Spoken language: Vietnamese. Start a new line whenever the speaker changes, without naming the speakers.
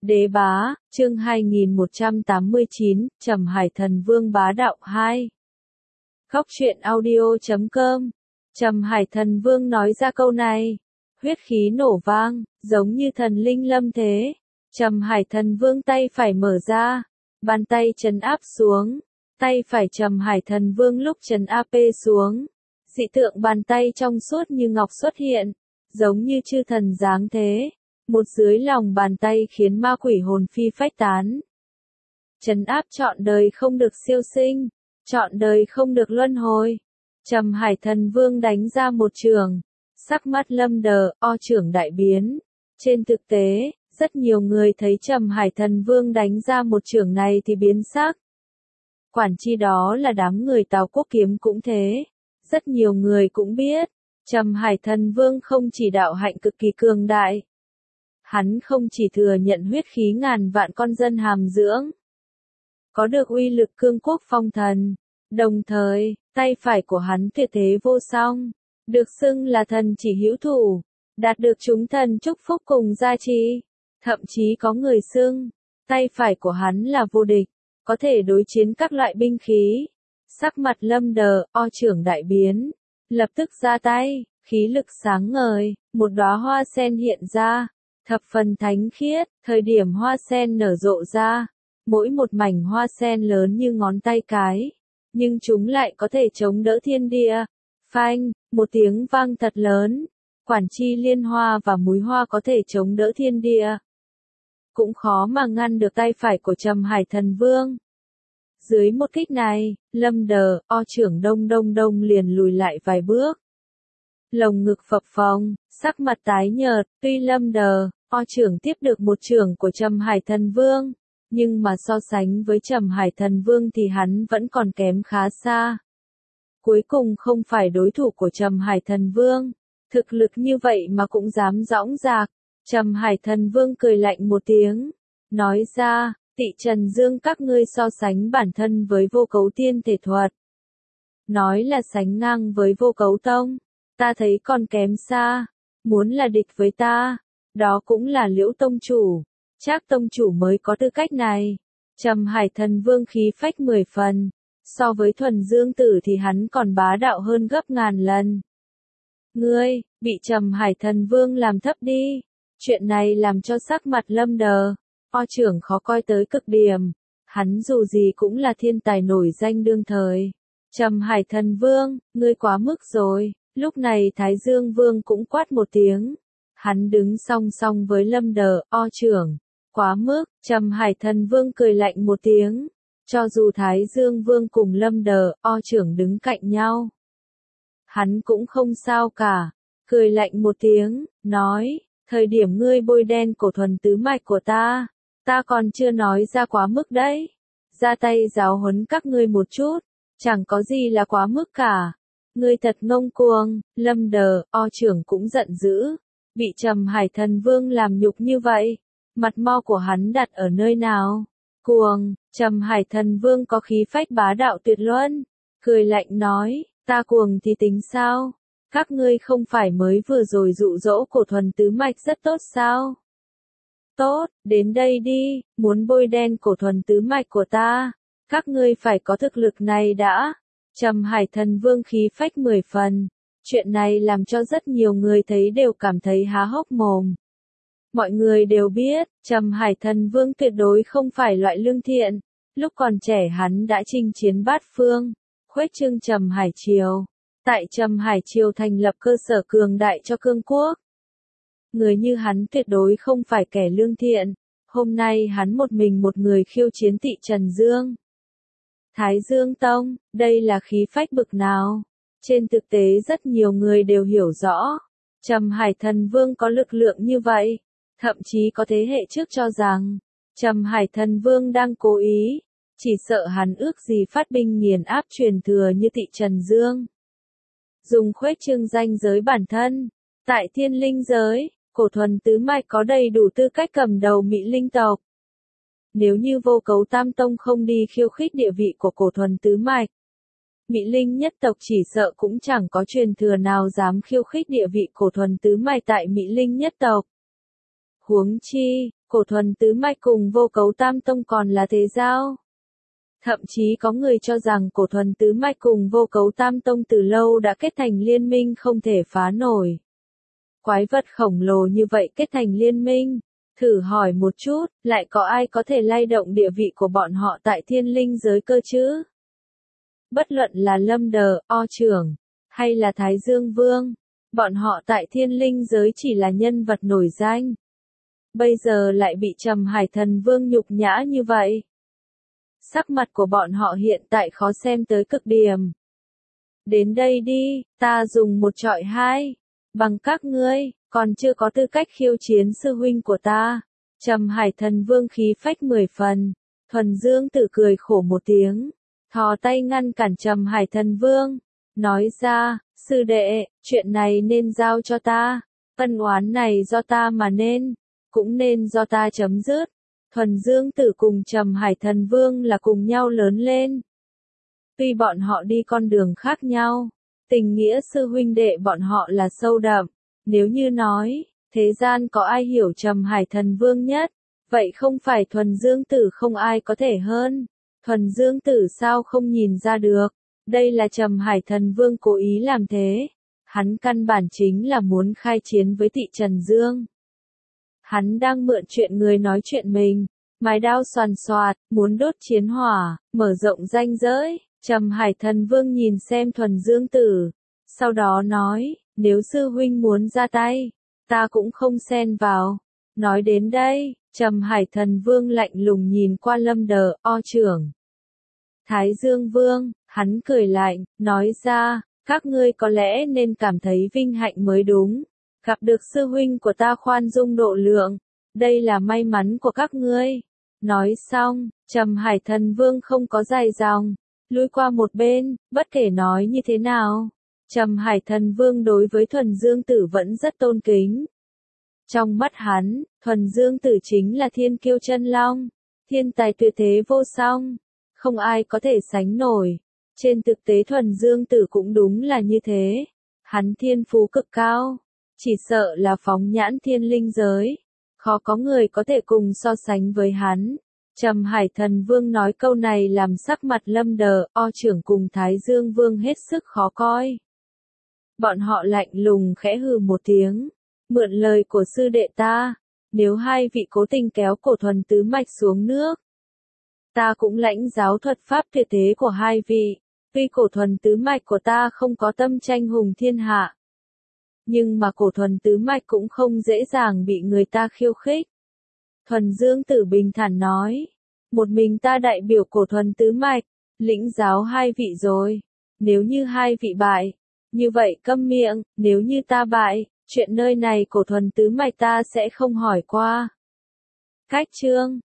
Đế bá, chương 2189, Trầm Hải Thần Vương bá đạo 2. Góc truyện audio.com. Trầm Hải Thần Vương nói ra câu này, huyết khí nổ vang, giống như thần linh lâm thế. Trầm Hải Thần Vương tay phải mở ra, bàn tay trấn áp xuống, tay phải Trầm Hải Thần Vương lúc trấn áp xuống, dị tượng bàn tay trong suốt như ngọc xuất hiện, giống như chư thần dáng thế. Một dưới lòng bàn tay khiến ma quỷ hồn phi phách tán. Trấn áp trọn đời không được siêu sinh, trọn đời không được luân hồi. Trầm Hải Thần Vương đánh ra một trường, sắc mắt Lâm Đờ, o trưởng đại biến. Trên thực tế, rất nhiều người thấy Trầm Hải Thần Vương đánh ra một trường này thì biến sắc. Quản chi đó là đám người Tào Quốc Kiếm cũng thế. Rất nhiều người cũng biết, Trầm Hải Thần Vương không chỉ đạo hạnh cực kỳ cường đại. Hắn không chỉ thừa nhận huyết khí ngàn vạn con dân hàm dưỡng, có được uy lực cương quốc phong thần, đồng thời, tay phải của hắn tuyệt thế vô song, được xưng là thần chỉ hữu thủ, đạt được chúng thần chúc phúc cùng gia trì, thậm chí có người xưng, tay phải của hắn là vô địch, có thể đối chiến các loại binh khí. Sắc mặt Lâm Đờ, o trưởng đại biến, lập tức ra tay, khí lực sáng ngời, một đóa hoa sen hiện ra. Thập phần thánh khiết, thời điểm hoa sen nở rộ ra, mỗi một mảnh hoa sen lớn như ngón tay cái, nhưng chúng lại có thể chống đỡ thiên địa. Phanh, một tiếng vang thật lớn, quản chi liên hoa và múi hoa có thể chống đỡ thiên địa. Cũng khó mà ngăn được tay phải của Trầm Hải Thần Vương. Dưới một kích này, Lâm Đờ, o trưởng đông liền lùi lại vài bước. Lồng ngực phập phồng, sắc mặt tái nhợt, tuy Lâm Đờ, o trưởng tiếp được một trưởng của Trầm Hải Thần Vương, nhưng mà so sánh với Trầm Hải Thần Vương thì hắn vẫn còn kém khá xa. Cuối cùng không phải đối thủ của Trầm Hải Thần Vương, thực lực như vậy mà cũng dám dõng dạc. Trầm Hải Thần Vương cười lạnh một tiếng, nói ra, Tị Trần Dương các ngươi so sánh bản thân với Vô Cấu Tiên Thể Thuật. Nói là sánh ngang với Vô Cấu Tông. Ta thấy còn kém xa, muốn là địch với ta, đó cũng là Liễu Tông Chủ, Trác Tông Chủ mới có tư cách này. Trầm Hải Thần Vương khí phách 10 phần, so với Thuần Dương Tử thì hắn còn bá đạo hơn gấp ngàn lần. Ngươi, bị Trầm Hải Thần Vương làm thấp đi, chuyện này làm cho sắc mặt Lâm Đờ, o trưởng khó coi tới cực điểm, hắn dù gì cũng là thiên tài nổi danh đương thời. Trầm Hải Thần Vương, ngươi quá mức rồi. Lúc này Thái Dương Vương cũng quát một tiếng. Hắn đứng song song với Lâm Đờ, o trưởng. Quá mức, Trầm Hải Thần Vương cười lạnh một tiếng. Cho dù Thái Dương Vương cùng Lâm Đờ, o trưởng đứng cạnh nhau, hắn cũng không sao cả. Cười lạnh một tiếng, nói, thời điểm ngươi bôi đen cổ thuần tứ mạch của ta còn chưa nói ra quá mức đấy. Ra tay giáo huấn các ngươi một chút, chẳng có gì là quá mức cả. Ngươi thật ngông cuồng. Lâm Đờ, o trưởng cũng giận dữ, bị Trầm Hải Thần Vương làm nhục như vậy, mặt mo của hắn đặt ở nơi nào? Cuồng. Trầm Hải Thần Vương có khí phách bá đạo tuyệt luân, cười lạnh nói, ta cuồng thì tính sao? Các ngươi không phải mới vừa rồi dụ dỗ cổ thuần tứ mạch rất tốt sao? Tốt, đến đây đi, muốn bôi đen cổ thuần tứ mạch của ta, các ngươi phải có thực lực này đã. Trầm Hải Thần Vương khí phách 10 phần, chuyện này làm cho rất nhiều người thấy đều cảm thấy há hốc mồm. Mọi người đều biết, Trầm Hải Thần Vương tuyệt đối không phải loại lương thiện, lúc còn trẻ hắn đã chinh chiến bát phương, khuếch trương Trầm Hải Triều, tại Trầm Hải Triều thành lập cơ sở cường đại cho cương quốc. Người như hắn tuyệt đối không phải kẻ lương thiện, hôm nay hắn một mình một người khiêu chiến Tị Trần Dương. Thái Dương Tông, đây là khí phách bực nào? Trên thực tế rất nhiều người đều hiểu rõ, Trầm Hải Thần Vương có lực lượng như vậy, thậm chí có thế hệ trước cho rằng, Trầm Hải Thần Vương đang cố ý, chỉ sợ hắn ước gì phát binh nghiền áp truyền thừa như Tị Trần Dương. Dùng khuếch trương danh giới bản thân, tại Thiên Linh giới, cổ thuần tứ mạch có đầy đủ tư cách cầm đầu Mị Linh tộc. Nếu như Vô Cấu Tam Tông không đi khiêu khích địa vị của cổ thuần tứ mạch, Mị Linh nhất tộc chỉ sợ cũng chẳng có truyền thừa nào dám khiêu khích địa vị cổ thuần tứ mạch tại Mị Linh nhất tộc. Huống chi, Cổ thuần tứ mạch cùng vô cấu tam tông còn là thế giao. Thậm chí có người cho rằng cổ thuần tứ mạch cùng vô cấu tam tông từ lâu đã kết thành liên minh không thể phá nổi. Quái vật khổng lồ như vậy kết thành liên minh, thử hỏi một chút, lại có ai có thể lay động địa vị của bọn họ tại thiên linh giới cơ chứ? Bất luận là Lâm Đờ, O trưởng, hay là Thái Dương Vương, bọn họ tại thiên linh giới chỉ là nhân vật nổi danh. Bây giờ lại bị Trầm Hải Thần Vương nhục nhã như vậy. Sắc mặt của bọn họ hiện tại khó xem tới cực điểm. Đến đây đi, ta dùng một trọi hai. Bằng các ngươi, còn chưa có tư cách khiêu chiến sư huynh của ta. Trầm Hải Thần Vương khí phách 10 phần. Thuần Dương Tử cười khổ một tiếng, thò tay ngăn cản Trầm Hải Thần Vương, nói ra, sư đệ, chuyện này nên giao cho ta. Ân oán này do ta mà nên, cũng nên do ta chấm dứt. Thuần Dương Tử cùng Trầm Hải Thần Vương là cùng nhau lớn lên. Tuy bọn họ đi con đường khác nhau, tình nghĩa sư huynh đệ bọn họ là sâu đậm. Nếu như nói, thế gian có ai hiểu Trầm Hải Thần Vương nhất, vậy không phải Thuần Dương Tử không ai có thể hơn. Thuần Dương Tử sao không nhìn ra được, đây là Trầm Hải Thần Vương cố ý làm thế. Hắn căn bản chính là muốn khai chiến với Tị Trần Dương. Hắn đang mượn chuyện người nói chuyện mình, mài đao xoàn xoạt, muốn đốt chiến hỏa, mở rộng ranh giới. Trầm Hải Thần Vương nhìn xem Thuần Dương Tử, sau đó nói, nếu sư huynh muốn ra tay, ta cũng không xen vào. Nói đến đây, Trầm Hải Thần Vương lạnh lùng nhìn qua Lâm Đờ, O trưởng. Thái Dương Vương, hắn cười lạnh, nói ra, các ngươi có lẽ nên cảm thấy vinh hạnh mới đúng. Gặp được sư huynh của ta khoan dung độ lượng, đây là may mắn của các ngươi. Nói xong, Trầm Hải Thần Vương không có dài dòng, lui qua một bên, bất kể nói như thế nào. Trầm Hải Thần Vương đối với Thuần Dương Tử vẫn rất tôn kính. Trong mắt hắn, Thuần Dương Tử chính là thiên kiêu chân long, thiên tài tuyệt thế vô song, không ai có thể sánh nổi. Trên thực tế Thuần Dương Tử cũng đúng là như thế. Hắn thiên phú cực cao, chỉ sợ là phóng nhãn thiên linh giới, khó có người có thể cùng so sánh với hắn. Trầm Hải Thần Vương nói câu này làm sắc mặt Lâm Đờ, O trưởng cùng Thái Dương Vương hết sức khó coi. Bọn họ lạnh lùng khẽ hừ một tiếng, mượn lời của sư đệ ta, nếu hai vị cố tình kéo cổ thuần tứ mạch xuống nước, ta cũng lãnh giáo thuật pháp tuyệt thế của hai vị. Tuy cổ thuần tứ mạch của ta không có tâm tranh hùng thiên hạ, nhưng mà cổ thuần tứ mạch cũng không dễ dàng bị người ta khiêu khích. Thuần Dương Tử bình thản nói, một mình ta đại biểu cổ thuần tứ mạch, lĩnh giáo hai vị rồi. Nếu như hai vị bại, như vậy câm miệng, nếu như ta bại, chuyện nơi này cổ thuần tứ mạch ta sẽ không hỏi qua. Cách chương